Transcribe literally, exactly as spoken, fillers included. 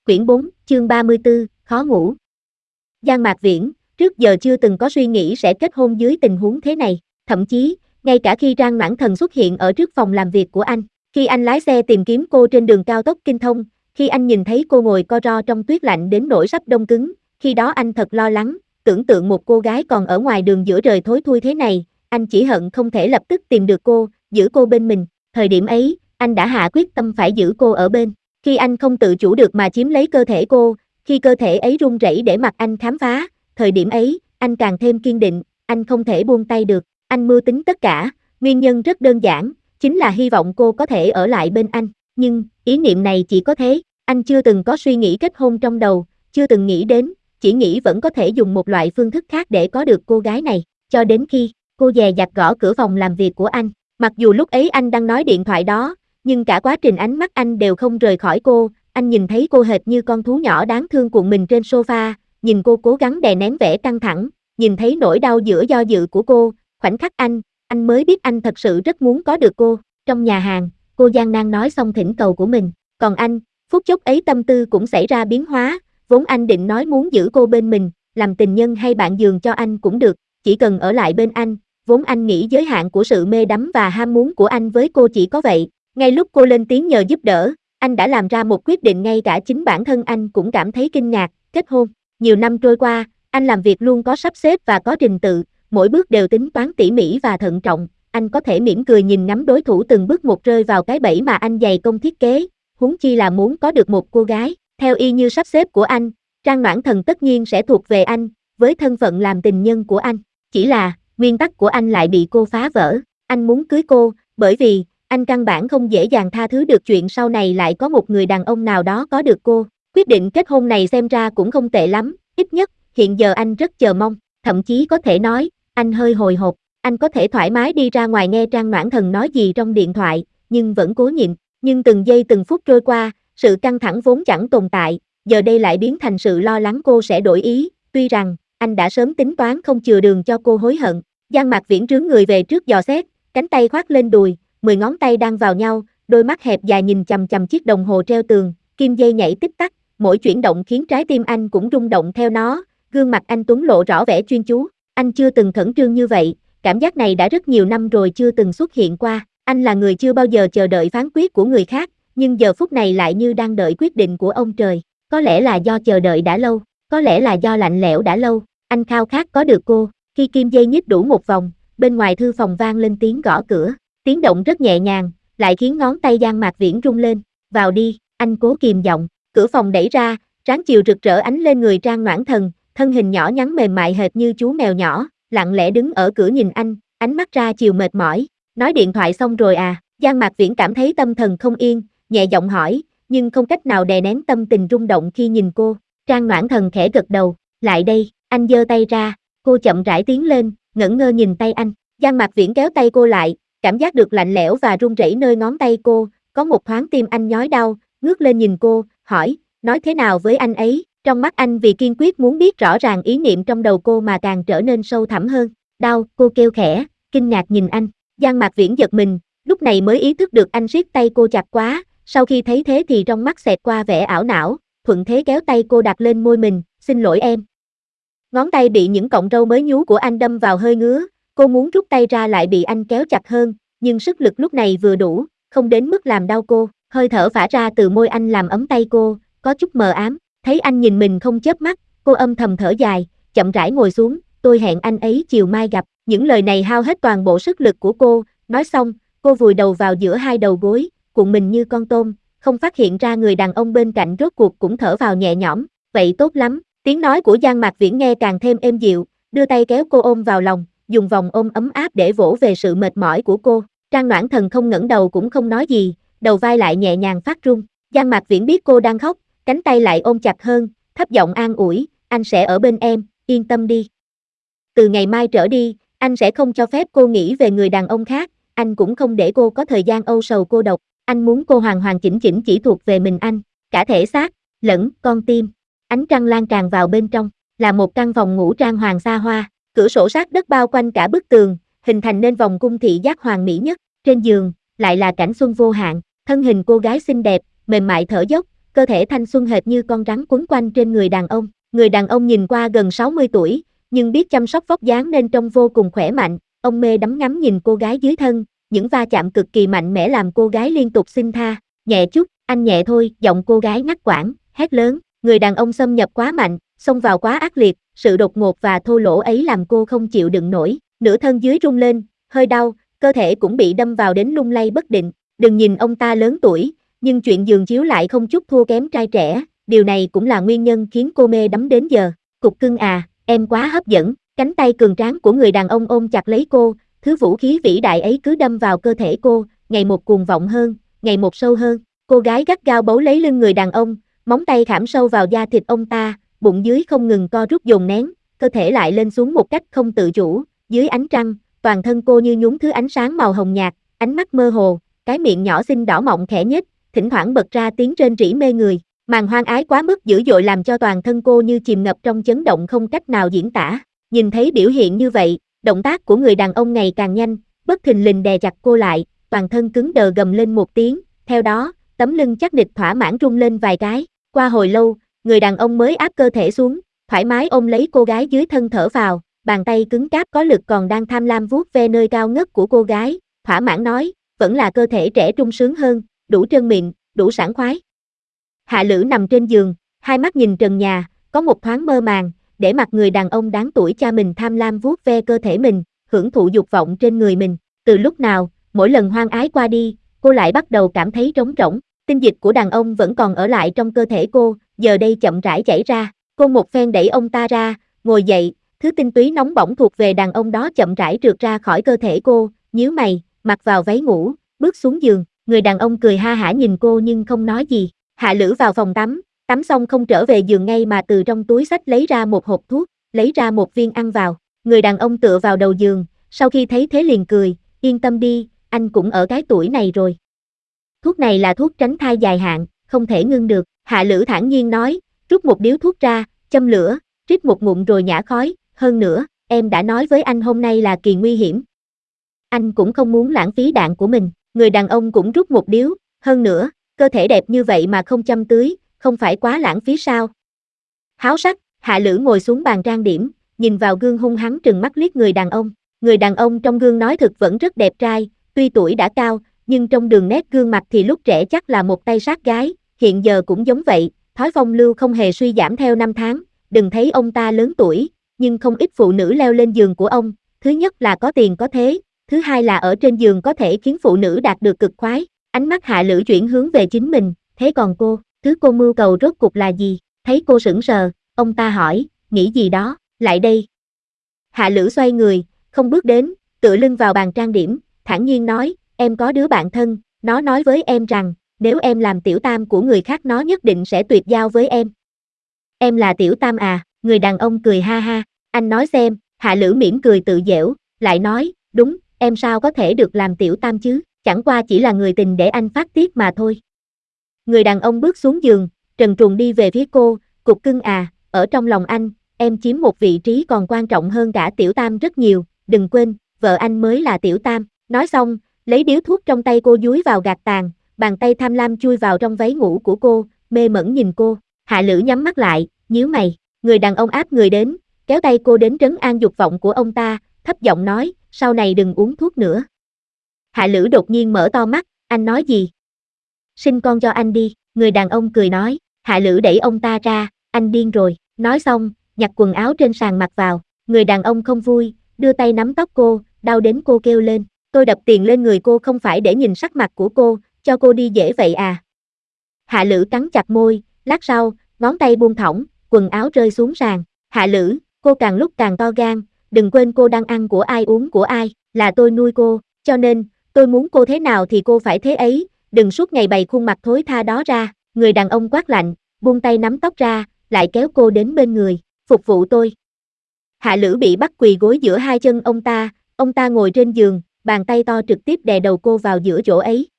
Quyển bốn, chương ba mươi tư, khó ngủ. Giang Mạc Viễn, trước giờ chưa từng có suy nghĩ sẽ kết hôn dưới tình huống thế này, thậm chí, ngay cả khi Trang Noãn Thần xuất hiện ở trước phòng làm việc của anh, khi anh lái xe tìm kiếm cô trên đường cao tốc Kinh Thông, khi anh nhìn thấy cô ngồi co ro trong tuyết lạnh đến nỗi sắp đông cứng, khi đó anh thật lo lắng, tưởng tượng một cô gái còn ở ngoài đường giữa trời thối thui thế này, anh chỉ hận không thể lập tức tìm được cô, giữ cô bên mình, thời điểm ấy, anh đã hạ quyết tâm phải giữ cô ở bên. Khi anh không tự chủ được mà chiếm lấy cơ thể cô, khi cơ thể ấy run rẩy để mặc anh khám phá, thời điểm ấy, anh càng thêm kiên định, anh không thể buông tay được, anh mưu tính tất cả, nguyên nhân rất đơn giản, chính là hy vọng cô có thể ở lại bên anh, nhưng, ý niệm này chỉ có thế, anh chưa từng có suy nghĩ kết hôn trong đầu, chưa từng nghĩ đến, chỉ nghĩ vẫn có thể dùng một loại phương thức khác để có được cô gái này, cho đến khi, cô dè dặt gõ cửa phòng làm việc của anh, mặc dù lúc ấy anh đang nói điện thoại đó, nhưng cả quá trình ánh mắt anh đều không rời khỏi cô, anh nhìn thấy cô hệt như con thú nhỏ đáng thương cuộn mình trên sofa, nhìn cô cố gắng đè nén vẻ căng thẳng, nhìn thấy nỗi đau giữa do dự của cô, khoảnh khắc anh, anh mới biết anh thật sự rất muốn có được cô. Trong nhà hàng, cô gian nan nói xong thỉnh cầu của mình, còn anh, phút chốc ấy tâm tư cũng xảy ra biến hóa, vốn anh định nói muốn giữ cô bên mình, làm tình nhân hay bạn giường cho anh cũng được, chỉ cần ở lại bên anh, vốn anh nghĩ giới hạn của sự mê đắm và ham muốn của anh với cô chỉ có vậy. Ngay lúc cô lên tiếng nhờ giúp đỡ, anh đã làm ra một quyết định ngay cả chính bản thân anh cũng cảm thấy kinh ngạc, kết hôn. Nhiều năm trôi qua, anh làm việc luôn có sắp xếp và có trình tự, mỗi bước đều tính toán tỉ mỉ và thận trọng, anh có thể mỉm cười nhìn ngắm đối thủ từng bước một rơi vào cái bẫy mà anh dày công thiết kế, huống chi là muốn có được một cô gái, theo y như sắp xếp của anh, Trang Noãn Thần tất nhiên sẽ thuộc về anh, với thân phận làm tình nhân của anh, chỉ là, nguyên tắc của anh lại bị cô phá vỡ, anh muốn cưới cô, bởi vì, anh căn bản không dễ dàng tha thứ được chuyện sau này lại có một người đàn ông nào đó có được cô. Quyết định kết hôn này xem ra cũng không tệ lắm, ít nhất, hiện giờ anh rất chờ mong, thậm chí có thể nói, anh hơi hồi hộp, anh có thể thoải mái đi ra ngoài nghe Trang Noãn Thần nói gì trong điện thoại, nhưng vẫn cố nhịn, nhưng từng giây từng phút trôi qua, sự căng thẳng vốn chẳng tồn tại, giờ đây lại biến thành sự lo lắng cô sẽ đổi ý, tuy rằng, anh đã sớm tính toán không chừa đường cho cô hối hận. Giang Mạc Viễn trướng người về trước dò xét, cánh tay khoác lên đùi, mười ngón tay đang vào nhau, đôi mắt hẹp dài nhìn chằm chằm chiếc đồng hồ treo tường, kim dây nhảy tích tắc, mỗi chuyển động khiến trái tim anh cũng rung động theo nó, gương mặt anh tuấn lộ rõ vẻ chuyên chú, anh chưa từng khẩn trương như vậy, cảm giác này đã rất nhiều năm rồi chưa từng xuất hiện qua, anh là người chưa bao giờ chờ đợi phán quyết của người khác, nhưng giờ phút này lại như đang đợi quyết định của ông trời, có lẽ là do chờ đợi đã lâu, có lẽ là do lạnh lẽo đã lâu, anh khao khát có được cô, khi kim dây nhích đủ một vòng, bên ngoài thư phòng vang lên tiếng gõ cửa. Tiếng động rất nhẹ nhàng, lại khiến ngón tay Giang Mạc Viễn rung lên, vào đi, anh cố kìm giọng, cửa phòng đẩy ra, ráng chiều rực rỡ ánh lên người Trang Noãn Thần, thân hình nhỏ nhắn mềm mại hệt như chú mèo nhỏ, lặng lẽ đứng ở cửa nhìn anh, ánh mắt ra chiều mệt mỏi, nói điện thoại xong rồi à, Giang Mạc Viễn cảm thấy tâm thần không yên, nhẹ giọng hỏi, nhưng không cách nào đè nén tâm tình rung động khi nhìn cô, Trang Noãn Thần khẽ gật đầu, lại đây, anh giơ tay ra, cô chậm rãi tiến lên, ngẩn ngơ nhìn tay anh, Giang Mạc Viễn kéo tay cô lại, cảm giác được lạnh lẽo và run rẩy nơi ngón tay cô, có một thoáng tim anh nhói đau, ngước lên nhìn cô, hỏi, nói thế nào với anh ấy, trong mắt anh vì kiên quyết muốn biết rõ ràng ý niệm trong đầu cô mà càng trở nên sâu thẳm hơn, đau, cô kêu khẽ, kinh ngạc nhìn anh, Giang Mạc Viễn giật mình, lúc này mới ý thức được anh siết tay cô chặt quá, sau khi thấy thế thì trong mắt xẹt qua vẻ ảo não, thuận thế kéo tay cô đặt lên môi mình, xin lỗi em. Ngón tay bị những cọng râu mới nhú của anh đâm vào hơi ngứa, cô muốn rút tay ra lại bị anh kéo chặt hơn, nhưng sức lực lúc này vừa đủ, không đến mức làm đau cô, hơi thở phả ra từ môi anh làm ấm tay cô, có chút mờ ám, thấy anh nhìn mình không chớp mắt, cô âm thầm thở dài, chậm rãi ngồi xuống, tôi hẹn anh ấy chiều mai gặp, những lời này hao hết toàn bộ sức lực của cô, nói xong, cô vùi đầu vào giữa hai đầu gối, cuộn mình như con tôm, không phát hiện ra người đàn ông bên cạnh rốt cuộc cũng thở vào nhẹ nhõm, vậy tốt lắm, tiếng nói của Giang Mạc Viễn nghe càng thêm êm dịu, đưa tay kéo cô ôm vào lòng, dùng vòng ôm ấm áp để vỗ về sự mệt mỏi của cô. Trang Noãn Thần không ngẩng đầu cũng không nói gì, đầu vai lại nhẹ nhàng phát run. Giang Mạc Viễn biết cô đang khóc, cánh tay lại ôm chặt hơn, thấp giọng an ủi, anh sẽ ở bên em, yên tâm đi. Từ ngày mai trở đi, anh sẽ không cho phép cô nghĩ về người đàn ông khác, anh cũng không để cô có thời gian âu sầu cô độc, anh muốn cô hoàn hoàn chỉnh chỉnh chỉ thuộc về mình anh, cả thể xác, lẫn con tim. Ánh trăng lan tràn vào bên trong, là một căn phòng ngủ trang hoàng xa hoa, cửa sổ sát đất bao quanh cả bức tường, hình thành nên vòng cung thị giác hoàn mỹ nhất, trên giường, lại là cảnh xuân vô hạn, thân hình cô gái xinh đẹp, mềm mại thở dốc, cơ thể thanh xuân hệt như con rắn quấn quanh trên người đàn ông. Người đàn ông nhìn qua gần sáu mươi tuổi, nhưng biết chăm sóc vóc dáng nên trông vô cùng khỏe mạnh. Ông mê đắm ngắm nhìn cô gái dưới thân, những va chạm cực kỳ mạnh mẽ làm cô gái liên tục xin tha. Nhẹ chút, anh nhẹ thôi, giọng cô gái ngắt quãng, hét lớn. Người đàn ông xâm nhập quá mạnh, xông vào quá ác liệt, sự đột ngột và thô lỗ ấy làm cô không chịu đựng nổi. Nửa thân dưới rung lên, hơi đau, cơ thể cũng bị đâm vào đến lung lay bất định. Đừng nhìn ông ta lớn tuổi, nhưng chuyện giường chiếu lại không chút thua kém trai trẻ. Điều này cũng là nguyên nhân khiến cô mê đắm đến giờ. Cục cưng à, em quá hấp dẫn. Cánh tay cường tráng của người đàn ông ôm chặt lấy cô, thứ vũ khí vĩ đại ấy cứ đâm vào cơ thể cô, ngày một cuồng vọng hơn, ngày một sâu hơn. Cô gái gắt gao bấu lấy lưng người đàn ông, móng tay khảm sâu vào da thịt ông ta, bụng dưới không ngừng co rút dồn nén, cơ thể lại lên xuống một cách không tự chủ. Dưới ánh trăng, toàn thân cô như nhúng thứ ánh sáng màu hồng nhạt, ánh mắt mơ hồ, cái miệng nhỏ xinh đỏ mọng khẽ nhếch, thỉnh thoảng bật ra tiếng rên rỉ mê người. Màn hoang ái quá mức dữ dội làm cho toàn thân cô như chìm ngập trong chấn động không cách nào diễn tả. Nhìn thấy biểu hiện như vậy, động tác của người đàn ông ngày càng nhanh, bất thình lình đè chặt cô lại, toàn thân cứng đờ gầm lên một tiếng, theo đó, tấm lưng chắc nịch thỏa mãn rung lên vài cái. Qua hồi lâu, người đàn ông mới áp cơ thể xuống, thoải mái ôm lấy cô gái dưới thân thở vào, bàn tay cứng cáp có lực còn đang tham lam vuốt ve nơi cao ngất của cô gái, thỏa mãn nói, vẫn là cơ thể trẻ trung sướng hơn, đủ trơn mịn, đủ sảng khoái. Hạ Lữ nằm trên giường, hai mắt nhìn trần nhà, có một thoáng mơ màng, để mặc người đàn ông đáng tuổi cha mình tham lam vuốt ve cơ thể mình, hưởng thụ dục vọng trên người mình. Từ lúc nào, mỗi lần hoang ái qua đi, cô lại bắt đầu cảm thấy trống rỗng. Tinh dịch của đàn ông vẫn còn ở lại trong cơ thể cô, giờ đây chậm rãi chảy ra. Cô một phen đẩy ông ta ra, ngồi dậy, thứ tinh túy nóng bỏng thuộc về đàn ông đó chậm rãi trượt ra khỏi cơ thể cô, nhíu mày, mặc vào váy ngủ, bước xuống giường. Người đàn ông cười ha hả nhìn cô nhưng không nói gì. Hạ Lữ vào phòng tắm, tắm xong không trở về giường ngay mà từ trong túi xách lấy ra một hộp thuốc, lấy ra một viên ăn vào. Người đàn ông tựa vào đầu giường, sau khi thấy thế liền cười, yên tâm đi, anh cũng ở cái tuổi này rồi. Thuốc này là thuốc tránh thai dài hạn, không thể ngưng được. Hạ Lữ thản nhiên nói, rút một điếu thuốc ra, châm lửa, rít một ngụm rồi nhả khói. Hơn nữa, em đã nói với anh hôm nay là kỳ nguy hiểm. Anh cũng không muốn lãng phí đạn của mình. Người đàn ông cũng rút một điếu, hơn nữa, cơ thể đẹp như vậy mà không châm tưới, không phải quá lãng phí sao? Háo sắc, Hạ Lữ ngồi xuống bàn trang điểm, nhìn vào gương hung hăng trừng mắt liếc người đàn ông. Người đàn ông trong gương nói thực vẫn rất đẹp trai, tuy tuổi đã cao, nhưng trong đường nét gương mặt thì lúc trẻ chắc là một tay sát gái, hiện giờ cũng giống vậy, thói phong lưu không hề suy giảm theo năm tháng. Đừng thấy ông ta lớn tuổi, nhưng không ít phụ nữ leo lên giường của ông, thứ nhất là có tiền có thế, thứ hai là ở trên giường có thể khiến phụ nữ đạt được cực khoái. Ánh mắt Hạ Lữ chuyển hướng về chính mình, thế còn cô, thứ cô mưu cầu rốt cục là gì? Thấy cô sững sờ, ông ta hỏi, nghĩ gì đó, lại đây. Hạ Lữ xoay người, không bước đến, tựa lưng vào bàn trang điểm, thản nhiên nói, em có đứa bạn thân, nó nói với em rằng, nếu em làm tiểu tam của người khác nó nhất định sẽ tuyệt giao với em. Em là tiểu tam à? Người đàn ông cười ha ha, anh nói xem. Hạ Lữ mỉm cười tự giễu, lại nói, đúng, em sao có thể được làm tiểu tam chứ, chẳng qua chỉ là người tình để anh phát tiết mà thôi. Người đàn ông bước xuống giường, trần truồng đi về phía cô, cục cưng à, ở trong lòng anh, em chiếm một vị trí còn quan trọng hơn cả tiểu tam rất nhiều, đừng quên, vợ anh mới là tiểu tam. Nói xong, lấy điếu thuốc trong tay cô dúi vào gạt tàn, bàn tay tham lam chui vào trong váy ngủ của cô, mê mẩn nhìn cô. Hạ Lữ nhắm mắt lại, nhíu mày. Người đàn ông áp người đến, kéo tay cô đến trấn an dục vọng của ông ta, thấp giọng nói, sau này đừng uống thuốc nữa. Hạ Lữ đột nhiên mở to mắt, anh nói gì? Sinh con cho anh đi. Người đàn ông cười nói. Hạ Lữ đẩy ông ta ra, anh điên rồi. Nói xong, nhặt quần áo trên sàn mặc vào. Người đàn ông không vui, đưa tay nắm tóc cô, đau đến cô kêu lên. Tôi đập tiền lên người cô không phải để nhìn sắc mặt của cô, cho cô đi dễ vậy à? Hạ Lữ cắn chặt môi, lát sau, ngón tay buông thõng, quần áo rơi xuống sàn. Hạ Lữ, cô càng lúc càng to gan, đừng quên cô đang ăn của ai uống của ai, là tôi nuôi cô, cho nên, tôi muốn cô thế nào thì cô phải thế ấy, đừng suốt ngày bày khuôn mặt thối tha đó ra. Người đàn ông quát lạnh, buông tay nắm tóc ra, lại kéo cô đến bên người, phục vụ tôi. Hạ Lữ bị bắt quỳ gối giữa hai chân ông ta, ông ta ngồi trên giường, bàn tay to trực tiếp đè đầu cô vào giữa chỗ ấy.